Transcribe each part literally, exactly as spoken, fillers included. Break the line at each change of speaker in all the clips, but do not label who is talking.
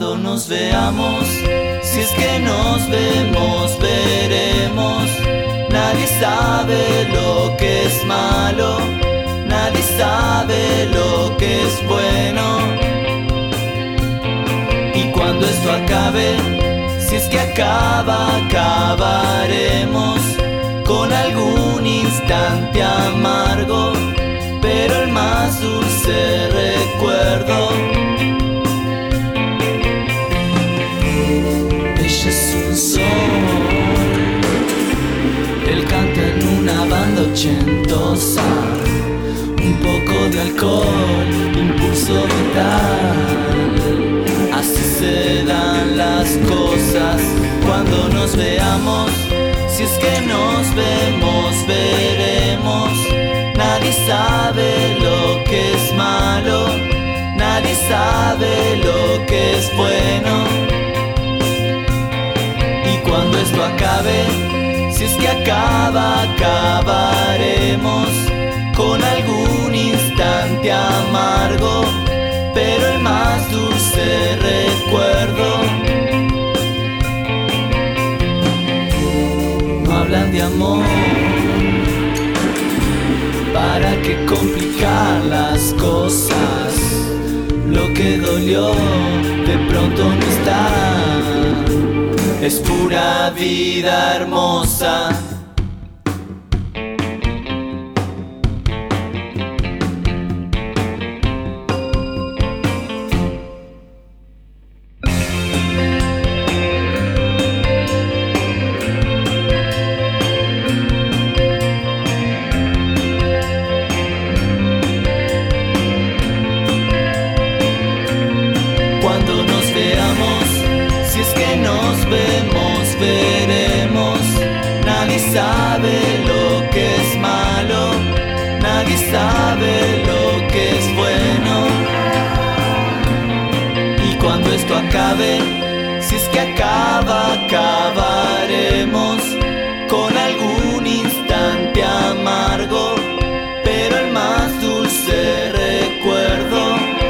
cuando nos veamos. Si es que nos vemos, veremos. Nadie sabe lo que es malo, nadie sabe lo que es bueno. Y cuando esto acabe, si es que acaba, acabaremos con algún instante amargo, pero el más dulce recuerdo. Ella es un sol, él canta en una banda ochentosa, un poco de alcohol, impulso vital. Así se dan las cosas cuando nos veamos. Si es que nos vemos, veremos. Nadie sabe lo que es malo, nadie sabe lo que es bueno. Y cuando esto acabe, si es que acaba, acabaremos con algún instante amargo, pero el más dulce recuerdo. No hablan de amor, ¿para qué complicar las cosas? Lo que dolió de pronto no está, es pura vida hermosa. Cuando nos veamos, si es que nos vemos, veremos. Nadie sabe lo que es malo, nadie sabe lo que es bueno. Y cuando esto acabe, si es que acaba, acabaremos con algún instante amargo, pero el más dulce recuerdo.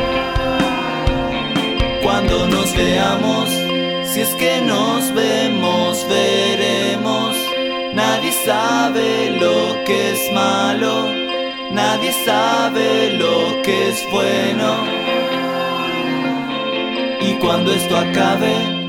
Cuando nos veamos, si es que nos vemos, veremos. Nadie sabe lo que es malo, nadie sabe lo que es bueno. Y cuando esto acabe,